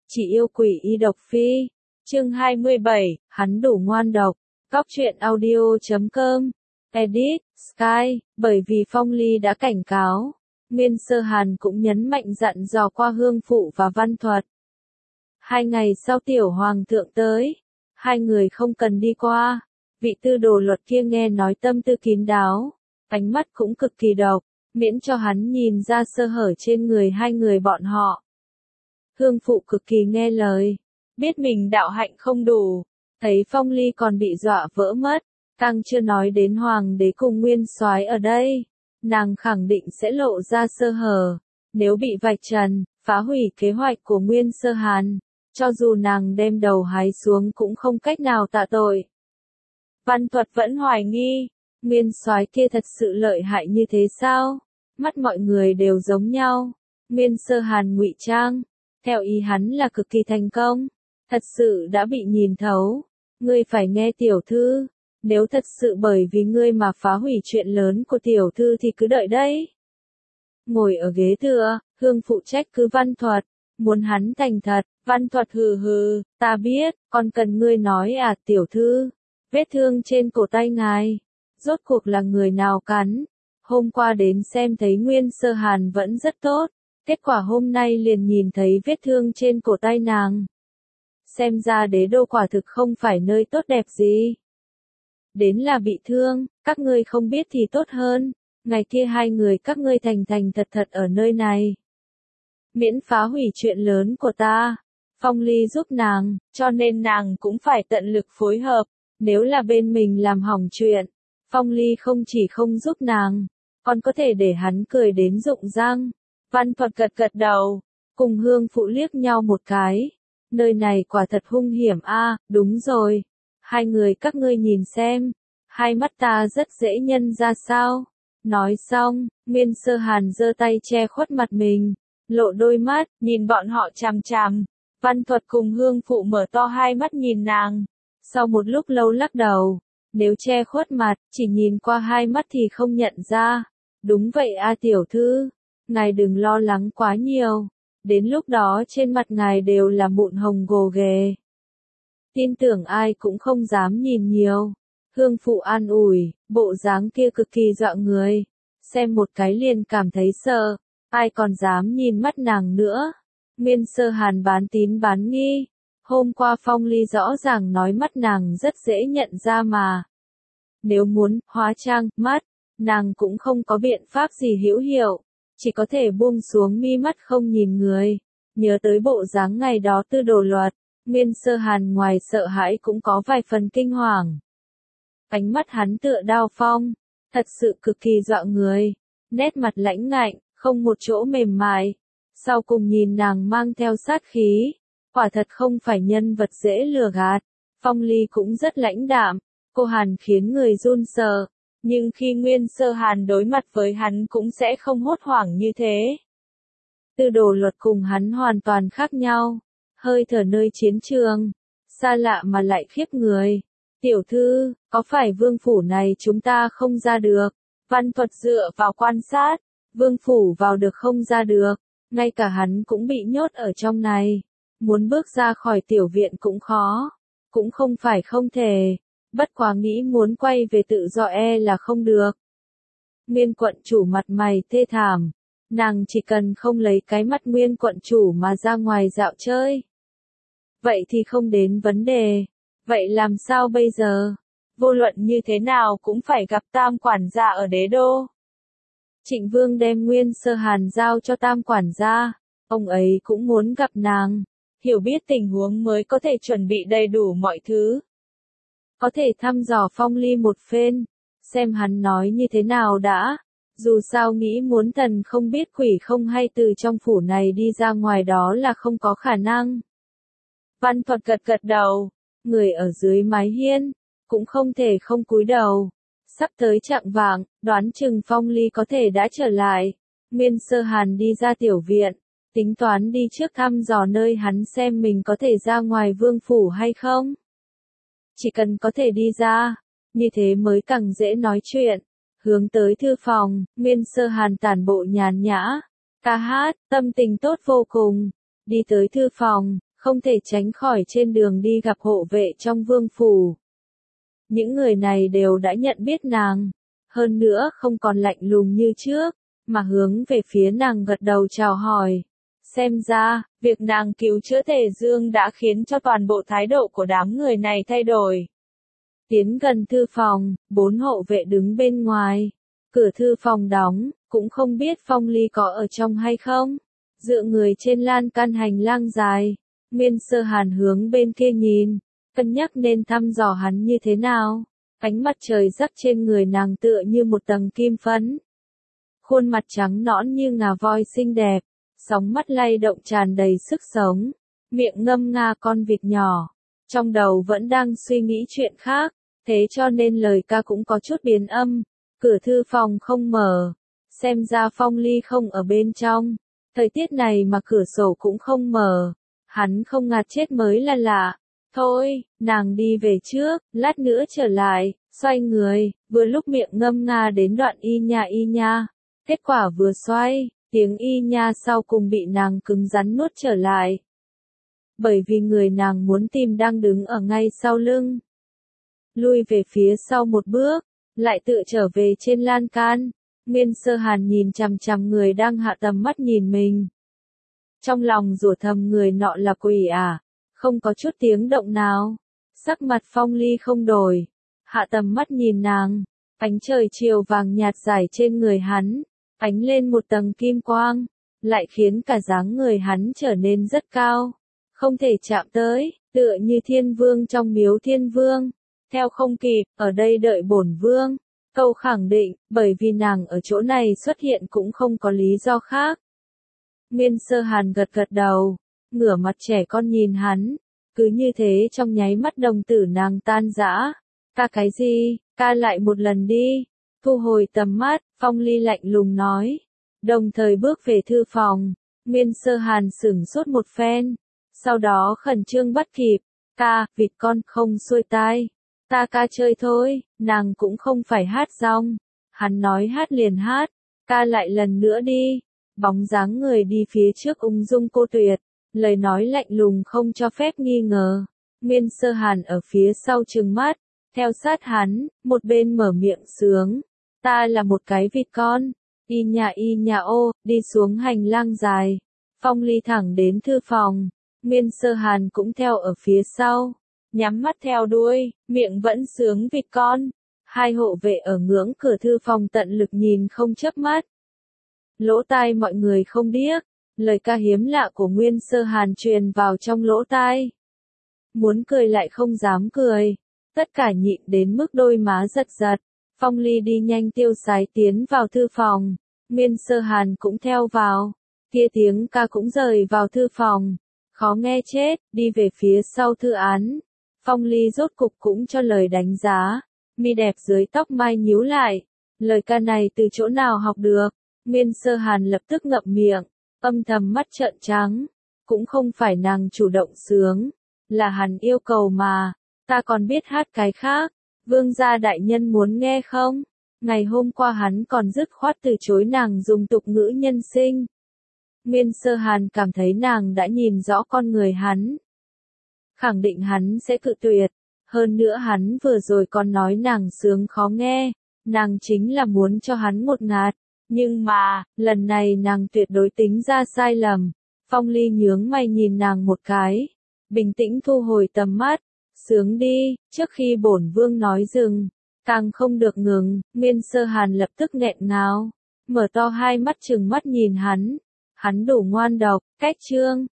Chỉ yêu quỷ y độc phi. Chương 27, hắn đủ ngoan độc. Cóc truyện audio.com. Edit, Sky, bởi vì Phong Ly đã cảnh cáo. Nguyên Sơ Hàn cũng nhấn mạnh dặn dò qua Hương Phụ và Văn Thuật. 2 ngày sau tiểu hoàng thượng tới, hai người không cần đi qua. Vị tư đồ luật kia nghe nói tâm tư kín đáo, ánh mắt cũng cực kỳ độc, miễn cho hắn nhìn ra sơ hở trên người hai người bọn họ. Hương Phụ cực kỳ nghe lời, biết mình đạo hạnh không đủ, thấy Phong Ly còn bị dọa vỡ mất, càng chưa nói đến hoàng đế cùng nguyên soái ở đây, nàng khẳng định sẽ lộ ra sơ hở, nếu bị vạch trần, phá hủy kế hoạch của Nguyên Sơ Hàn, cho dù nàng đem đầu hái xuống cũng không cách nào tạ tội. Văn Thuật vẫn hoài nghi, nguyên soái kia thật sự lợi hại như thế sao? Mắt mọi người đều giống nhau. Nguyên Sơ Hàn ngụy trang, theo ý hắn là cực kỳ thành công, thật sự đã bị nhìn thấu. Ngươi phải nghe tiểu thư, nếu thật sự bởi vì ngươi mà phá hủy chuyện lớn của tiểu thư thì cứ đợi đấy. Ngồi ở ghế tựa, Hương Phụ trách cứ Văn Thuật, muốn hắn thành thật. Văn Thuật hừ hừ, ta biết, còn cần ngươi nói à tiểu thư, vết thương trên cổ tay ngài, rốt cuộc là người nào cắn? Hôm qua đến xem thấy Nguyên Sơ Hàn vẫn rất tốt, kết quả hôm nay liền nhìn thấy vết thương trên cổ tay nàng. Xem ra đế đô quả thực không phải nơi tốt đẹp gì. Đến là bị thương, các ngươi không biết thì tốt hơn, ngày kia hai người các ngươi thành thành thật thật ở nơi này. Miễn phá hủy chuyện lớn của ta. Phong Ly giúp nàng, cho nên nàng cũng phải tận lực phối hợp, nếu là bên mình làm hỏng chuyện, Phong Ly không chỉ không giúp nàng, còn có thể để hắn cười đến rụng răng. Văn Thuật gật gật đầu, cùng Hương Phụ liếc nhau một cái, nơi này quả thật hung hiểm a, đúng rồi, hai người các ngươi nhìn xem, hai mắt ta rất dễ nhân ra sao. Nói xong, Nguyên Sơ Hàn giơ tay che khuất mặt mình, lộ đôi mắt, nhìn bọn họ chằm chằm. Văn Thuật cùng Hương Phụ mở to hai mắt nhìn nàng, sau một lúc lâu lắc đầu, nếu che khuất mặt, chỉ nhìn qua hai mắt thì không nhận ra. Đúng vậy a tiểu thư, ngài đừng lo lắng quá nhiều, đến lúc đó trên mặt ngài đều là mụn hồng gồ ghề. Tin tưởng ai cũng không dám nhìn nhiều. Hương Phụ an ủi, bộ dáng kia cực kỳ dọa người, xem một cái liền cảm thấy sợ, ai còn dám nhìn mắt nàng nữa. Nguyên Sơ Hàn bán tín bán nghi, hôm qua Phong Ly rõ ràng nói mắt nàng rất dễ nhận ra mà. Nếu muốn hóa trang mắt, nàng cũng không có biện pháp gì hữu hiệu, chỉ có thể buông xuống mi mắt không nhìn người. Nhớ tới bộ dáng ngày đó tư đồ luật, Nguyên Sơ Hàn ngoài sợ hãi cũng có vài phần kinh hoàng. Ánh mắt hắn tựa đao phong, thật sự cực kỳ dọa người, nét mặt lãnh ngạnh, không một chỗ mềm mại. Sau cùng nhìn nàng mang theo sát khí, quả thật không phải nhân vật dễ lừa gạt. Phong Ly cũng rất lãnh đạm, cô Hàn khiến người run sợ, nhưng khi Nguyên Sơ Hàn đối mặt với hắn cũng sẽ không hốt hoảng như thế. Tư đồ luật cùng hắn hoàn toàn khác nhau, hơi thở nơi chiến trường, xa lạ mà lại khiếp người. Tiểu thư, có phải vương phủ này chúng ta không ra được? Văn Thuật dựa vào quan sát, vương phủ vào được không ra được. Ngay cả hắn cũng bị nhốt ở trong này, muốn bước ra khỏi tiểu viện cũng khó, cũng không phải không thể, bất quá nghĩ muốn quay về tự do là không được. Nguyên quận chủ mặt mày thê thảm, nàng chỉ cần không lấy cái mắt Nguyên quận chủ mà ra ngoài dạo chơi. Vậy thì không đến vấn đề, vậy làm sao bây giờ? Vô luận như thế nào cũng phải gặp Tam quản gia ở đế đô. Trịnh Vương đem Nguyên Sơ Hàn giao cho Tam quản gia, ông ấy cũng muốn gặp nàng, hiểu biết tình huống mới có thể chuẩn bị đầy đủ mọi thứ. Có thể thăm dò Phong Ly một phen, xem hắn nói như thế nào đã, dù sao nghĩ muốn thần không biết quỷ không hay từ trong phủ này đi ra ngoài đó là không có khả năng. Văn Thuật gật gật đầu, người ở dưới mái hiên, cũng không thể không cúi đầu. Sắp tới chạng vạng, đoán chừng Phong Ly có thể đã trở lại. Nguyên Sơ Hàn đi ra tiểu viện, tính toán đi trước thăm dò nơi hắn xem mình có thể ra ngoài vương phủ hay không. Chỉ cần có thể đi ra, như thế mới càng dễ nói chuyện. Hướng tới thư phòng, Nguyên Sơ Hàn tản bộ nhàn nhã, ca hát, tâm tình tốt vô cùng. Đi tới thư phòng, không thể tránh khỏi trên đường đi gặp hộ vệ trong vương phủ. Những người này đều đã nhận biết nàng, hơn nữa không còn lạnh lùng như trước, mà hướng về phía nàng gật đầu chào hỏi. Xem ra, việc nàng cứu chữa Tề Dương đã khiến cho toàn bộ thái độ của đám người này thay đổi. Tiến gần thư phòng, 4 hộ vệ đứng bên ngoài. Cửa thư phòng đóng, cũng không biết Phong Ly có ở trong hay không. Dựa người trên lan can hành lang dài, Nguyên Sơ Hàn hướng bên kia nhìn, cân nhắc nên thăm dò hắn như thế nào. Ánh mặt trời rắc trên người nàng tựa như một tầng kim phấn. Khuôn mặt trắng nõn như ngà voi xinh đẹp, sóng mắt lay động tràn đầy sức sống, miệng ngâm nga con vịt nhỏ, trong đầu vẫn đang suy nghĩ chuyện khác, thế cho nên lời ca cũng có chút biến âm. Cửa thư phòng không mở, xem ra Phong Ly không ở bên trong. Thời tiết này mà cửa sổ cũng không mở, hắn không ngạt chết mới là lạ. Thôi, nàng đi về trước, lát nữa trở lại. Xoay người, vừa lúc miệng ngâm nga đến đoạn y nha. Kết quả vừa xoay, tiếng y nha sau cùng bị nàng cứng rắn nuốt trở lại. Bởi vì người nàng muốn tìm đang đứng ở ngay sau lưng. Lui về phía sau một bước, lại tựa trở về trên lan can. Nguyên Sơ Hàn nhìn chằm chằm người đang hạ tầm mắt nhìn mình. Trong lòng rủa thầm người nọ là quỷ à, không có chút tiếng động nào. Sắc mặt Phong Ly không đổi, hạ tầm mắt nhìn nàng, ánh trời chiều vàng nhạt rải trên người hắn, ánh lên một tầng kim quang, lại khiến cả dáng người hắn trở nên rất cao, không thể chạm tới, tựa như thiên vương trong miếu thiên vương. Theo không kịp, ở đây đợi bổn vương. Câu khẳng định, bởi vì nàng ở chỗ này xuất hiện cũng không có lý do khác. Nguyên Sơ Hàn gật gật đầu, ngửa mặt trẻ con nhìn hắn, cứ như thế trong nháy mắt đồng tử nàng tan rã. Ca cái gì, ca lại một lần đi. Thu hồi tầm mắt, Phong Ly lạnh lùng nói. Đồng thời bước về thư phòng, Nguyên Sơ Hàn sửng sốt một phen, sau đó khẩn trương bắt kịp. Ca, vịt con không xuôi tai. Ta ca chơi thôi, nàng cũng không phải hát rong. Hắn nói hát liền hát, ca lại lần nữa đi. Bóng dáng người đi phía trước ung dung cô tuyệt, lời nói lạnh lùng không cho phép nghi ngờ. Nguyên Sơ Hàn ở phía sau trừng mắt, theo sát hắn, một bên mở miệng sướng. Ta là một cái vịt con, y nhà ô, đi xuống hành lang dài. Phong Ly thẳng đến thư phòng, Nguyên Sơ Hàn cũng theo ở phía sau. Nhắm mắt theo đuôi, miệng vẫn sướng vịt con. Hai hộ vệ ở ngưỡng cửa thư phòng tận lực nhìn không chớp mắt. Lỗ tai mọi người không điếc, lời ca hiếm lạ của Nguyên Sơ Hàn truyền vào trong lỗ tai. Muốn cười lại không dám cười, tất cả nhịn đến mức đôi má giật giật. Phong Ly đi nhanh tiêu sái tiến vào thư phòng, Nguyên Sơ Hàn cũng theo vào. Kia tiếng ca cũng rời vào thư phòng, khó nghe chết, đi về phía sau thư án. Phong Ly rốt cục cũng cho lời đánh giá, mi đẹp dưới tóc mai nhíu lại, lời ca này từ chỗ nào học được. Nguyên Sơ Hàn lập tức ngậm miệng, âm thầm mắt trợn trắng, cũng không phải nàng chủ động sướng, là hắn yêu cầu mà, ta còn biết hát cái khác, vương gia đại nhân muốn nghe không? Ngày hôm qua hắn còn dứt khoát từ chối nàng dùng tục ngữ nhân sinh. Nguyên Sơ Hàn cảm thấy nàng đã nhìn rõ con người hắn. Khẳng định hắn sẽ cự tuyệt, hơn nữa hắn vừa rồi còn nói nàng sướng khó nghe, nàng chính là muốn cho hắn một ngạt, nhưng mà, lần này nàng tuyệt đối tính ra sai lầm. Phong Ly nhướng mày nhìn nàng một cái, bình tĩnh thu hồi tầm mắt, sướng đi, trước khi bổn vương nói dừng, càng không được ngừng. Nguyên Sơ Hàn lập tức nghẹn ngào, mở to hai mắt trừng mắt nhìn hắn đủ ngoan độc, cách chương.